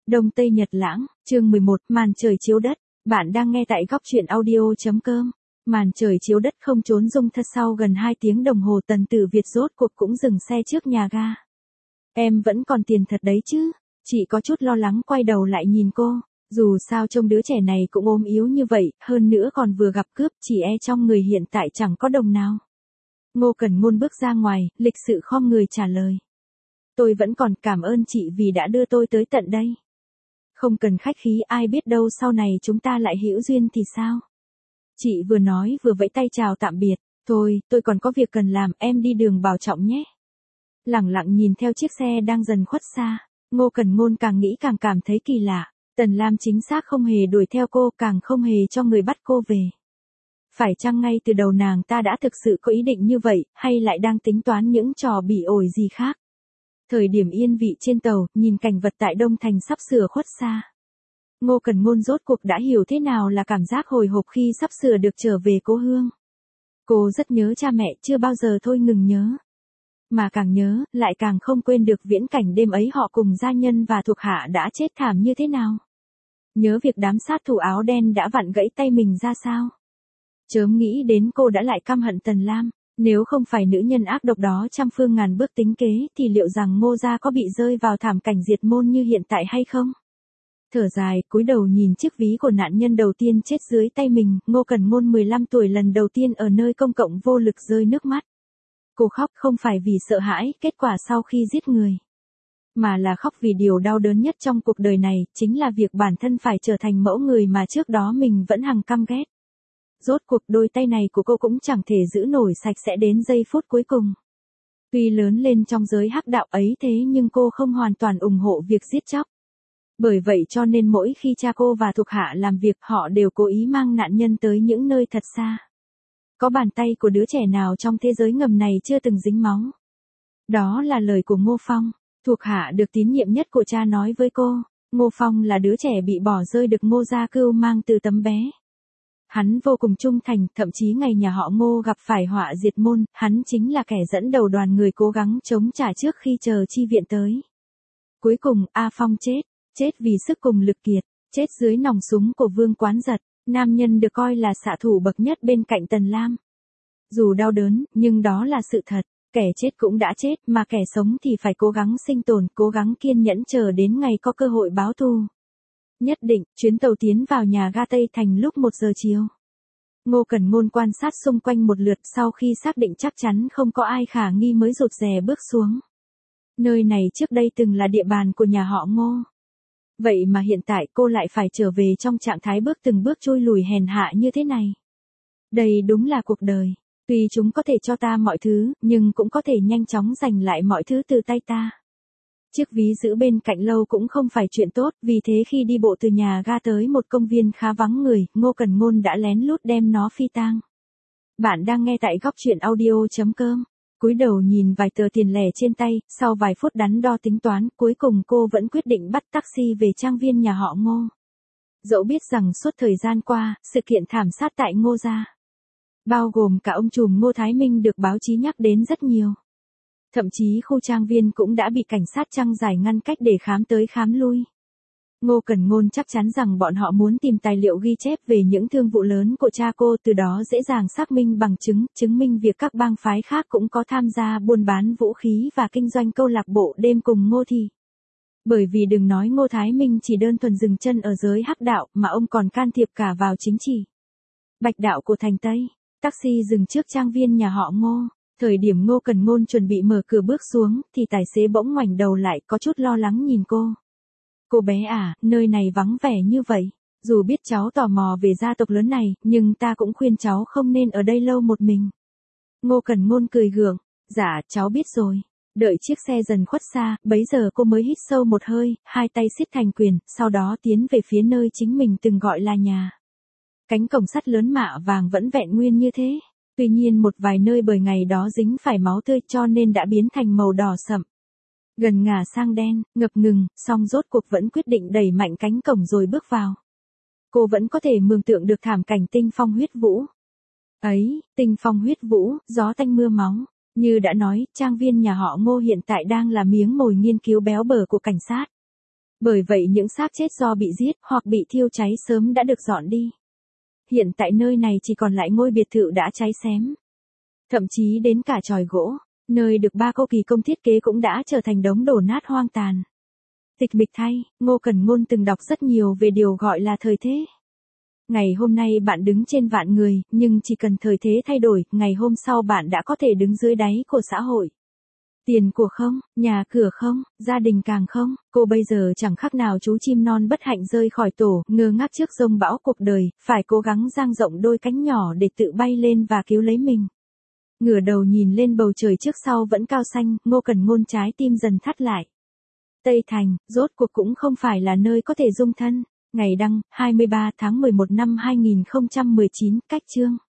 Đông Tây Nhật Lãng, chương 11, màn trời chiếu đất. Bạn đang nghe tại góc truyện audio.com. Màn trời chiếu đất không trốn dung thật sau gần 2 tiếng đồng hồ Tần Tử Việt rốt cuộc cũng dừng xe trước nhà ga. Em vẫn còn tiền thật đấy chứ? Chị có chút lo lắng quay đầu lại nhìn cô. Dù sao trông đứa trẻ này cũng ốm yếu như vậy, hơn nữa còn vừa gặp cướp, chỉ e trong người hiện tại chẳng có đồng nào. Ngô Cẩn Ngôn bước ra ngoài, lịch sự khom người trả lời. Tôi vẫn còn cảm ơn chị vì đã đưa tôi tới tận đây. Không cần khách khí, ai biết đâu sau này chúng ta lại hữu duyên thì sao? Chị vừa nói vừa vẫy tay chào tạm biệt. Thôi, tôi còn có việc cần làm, em đi đường bảo trọng nhé. Lẳng lặng nhìn theo chiếc xe đang dần khuất xa, Ngô Cẩn Ngôn càng nghĩ càng cảm thấy kỳ lạ. Tần Lam chính xác không hề đuổi theo cô, càng không hề cho người bắt cô về. Phải chăng ngay từ đầu nàng ta đã thực sự có ý định như vậy, hay lại đang tính toán những trò bỉ ổi gì khác? Thời điểm yên vị trên tàu, nhìn cảnh vật tại Đông Thành sắp sửa khuất xa. Ngô Cẩn Ngôn rốt cuộc đã hiểu thế nào là cảm giác hồi hộp khi sắp sửa được trở về cố hương. Cô rất nhớ cha mẹ, chưa bao giờ thôi ngừng nhớ. Mà càng nhớ, lại càng không quên được viễn cảnh đêm ấy họ cùng gia nhân và thuộc hạ đã chết thảm như thế nào. Nhớ việc đám sát thủ áo đen đã vặn gãy tay mình ra sao. Chớm nghĩ đến cô đã lại căm hận Tần Lam. Nếu không phải nữ nhân ác độc đó trăm phương ngàn bước tính kế thì liệu rằng Ngô gia có bị rơi vào thảm cảnh diệt môn như hiện tại hay không? Thở dài, cúi đầu nhìn chiếc ví của nạn nhân đầu tiên chết dưới tay mình, Ngô Cẩn Ngôn 15 tuổi lần đầu tiên ở nơi công cộng vô lực rơi nước mắt. Cô khóc không phải vì sợ hãi kết quả sau khi giết người, mà là khóc vì điều đau đớn nhất trong cuộc đời này, chính là việc bản thân phải trở thành mẫu người mà trước đó mình vẫn hằng căm ghét. Rốt cuộc đôi tay này của cô cũng chẳng thể giữ nổi sạch sẽ đến giây phút cuối cùng. Tuy lớn lên trong giới hắc đạo ấy thế nhưng cô không hoàn toàn ủng hộ việc giết chóc. Bởi vậy cho nên mỗi khi cha cô và thuộc hạ làm việc họ đều cố ý mang nạn nhân tới những nơi thật xa. Có bàn tay của đứa trẻ nào trong thế giới ngầm này chưa từng dính máu. Đó là lời của Ngô Phong, thuộc hạ được tín nhiệm nhất của cha nói với cô. Ngô Phong là đứa trẻ bị bỏ rơi được Ngô gia cưu mang từ tấm bé. Hắn vô cùng trung thành, thậm chí ngày nhà họ Ngô gặp phải họa diệt môn, hắn chính là kẻ dẫn đầu đoàn người cố gắng chống trả trước khi chờ chi viện tới. Cuối cùng, A Phong chết vì sức cùng lực kiệt, chết dưới nòng súng của Vương Quán Giật, nam nhân được coi là xạ thủ bậc nhất bên cạnh Tần Lam. Dù đau đớn, nhưng đó là sự thật, kẻ chết cũng đã chết, mà kẻ sống thì phải cố gắng sinh tồn, cố gắng kiên nhẫn chờ đến ngày có cơ hội báo thù. Nhất định, chuyến tàu tiến vào nhà ga Tây Thành lúc 1 giờ chiều. Ngô Cẩn Ngôn quan sát xung quanh một lượt sau khi xác định chắc chắn không có ai khả nghi mới rụt rè bước xuống. Nơi này trước đây từng là địa bàn của nhà họ Ngô. Vậy mà hiện tại cô lại phải trở về trong trạng thái bước từng bước trôi lùi hèn hạ như thế này. Đây đúng là cuộc đời. Tuy chúng có thể cho ta mọi thứ, nhưng cũng có thể nhanh chóng giành lại mọi thứ từ tay ta. Chiếc ví giữ bên cạnh lâu cũng không phải chuyện tốt, vì thế khi đi bộ từ nhà ga tới một công viên khá vắng người, Ngô Cẩn Ngôn đã lén lút đem nó phi tang. Bạn đang nghe tại góc truyện audio.com. Cúi đầu nhìn vài tờ tiền lẻ trên tay, sau vài phút đắn đo tính toán, cuối cùng cô vẫn quyết định bắt taxi về trang viên nhà họ Ngô. Dẫu biết rằng suốt thời gian qua, sự kiện thảm sát tại Ngô gia, bao gồm cả ông trùm Ngô Thái Minh được báo chí nhắc đến rất nhiều. Thậm chí khu trang viên cũng đã bị cảnh sát trăng giải ngăn cách để khám tới khám lui. Ngô Cẩn Ngôn chắc chắn rằng bọn họ muốn tìm tài liệu ghi chép về những thương vụ lớn của cha cô, từ đó dễ dàng xác minh bằng chứng, chứng minh việc các bang phái khác cũng có tham gia buôn bán vũ khí và kinh doanh câu lạc bộ đêm cùng Ngô Thị. Bởi vì đừng nói Ngô Thái Minh chỉ đơn thuần dừng chân ở giới hắc đạo, mà ông còn can thiệp cả vào chính trị bạch đạo của thành Tây. Taxi dừng trước trang viên nhà họ Ngô. Thời điểm Ngô Cẩn Ngôn chuẩn bị mở cửa bước xuống, thì tài xế bỗng ngoảnh đầu lại có chút lo lắng nhìn cô. Cô bé à, nơi này vắng vẻ như vậy. Dù biết cháu tò mò về gia tộc lớn này, nhưng ta cũng khuyên cháu không nên ở đây lâu một mình. Ngô Cẩn Ngôn cười gượng. Dạ, cháu biết rồi. Đợi chiếc xe dần khuất xa, bấy giờ cô mới hít sâu một hơi, hai tay siết thành quyền, sau đó tiến về phía nơi chính mình từng gọi là nhà. Cánh cổng sắt lớn mạ vàng vẫn vẹn nguyên như thế. Tuy nhiên một vài nơi bởi ngày đó dính phải máu tươi cho nên đã biến thành màu đỏ sậm. Gần ngả sang đen, ngập ngừng, song rốt cuộc vẫn quyết định đẩy mạnh cánh cổng rồi bước vào. Cô vẫn có thể mường tượng được thảm cảnh tinh phong huyết vũ. Ấy, tinh phong huyết vũ, gió tanh mưa máu. Như đã nói, trang viên nhà họ Ngô hiện tại đang là miếng mồi nghiên cứu béo bở của cảnh sát. Bởi vậy những xác chết do bị giết hoặc bị thiêu cháy sớm đã được dọn đi. Hiện tại nơi này chỉ còn lại ngôi biệt thự đã cháy xém. Thậm chí đến cả chòi gỗ, nơi được ba cô kỳ công thiết kế cũng đã trở thành đống đổ nát hoang tàn. Tịch mịch thay, Ngô Cẩn Ngôn từng đọc rất nhiều về điều gọi là thời thế. Ngày hôm nay bạn đứng trên vạn người, nhưng chỉ cần thời thế thay đổi, ngày hôm sau bạn đã có thể đứng dưới đáy của xã hội. Tiền của không, nhà cửa không, gia đình càng không, cô bây giờ chẳng khác nào chú chim non bất hạnh rơi khỏi tổ, ngơ ngác trước dông bão cuộc đời, phải cố gắng dang rộng đôi cánh nhỏ để tự bay lên và cứu lấy mình. Ngửa đầu nhìn lên bầu trời trước sau vẫn cao xanh, Ngô Cẩn Ngôn trái tim dần thắt lại. Tây Thành, rốt cuộc cũng không phải là nơi có thể dung thân. Ngày đăng, 23 tháng 11 năm 2019, cách chương.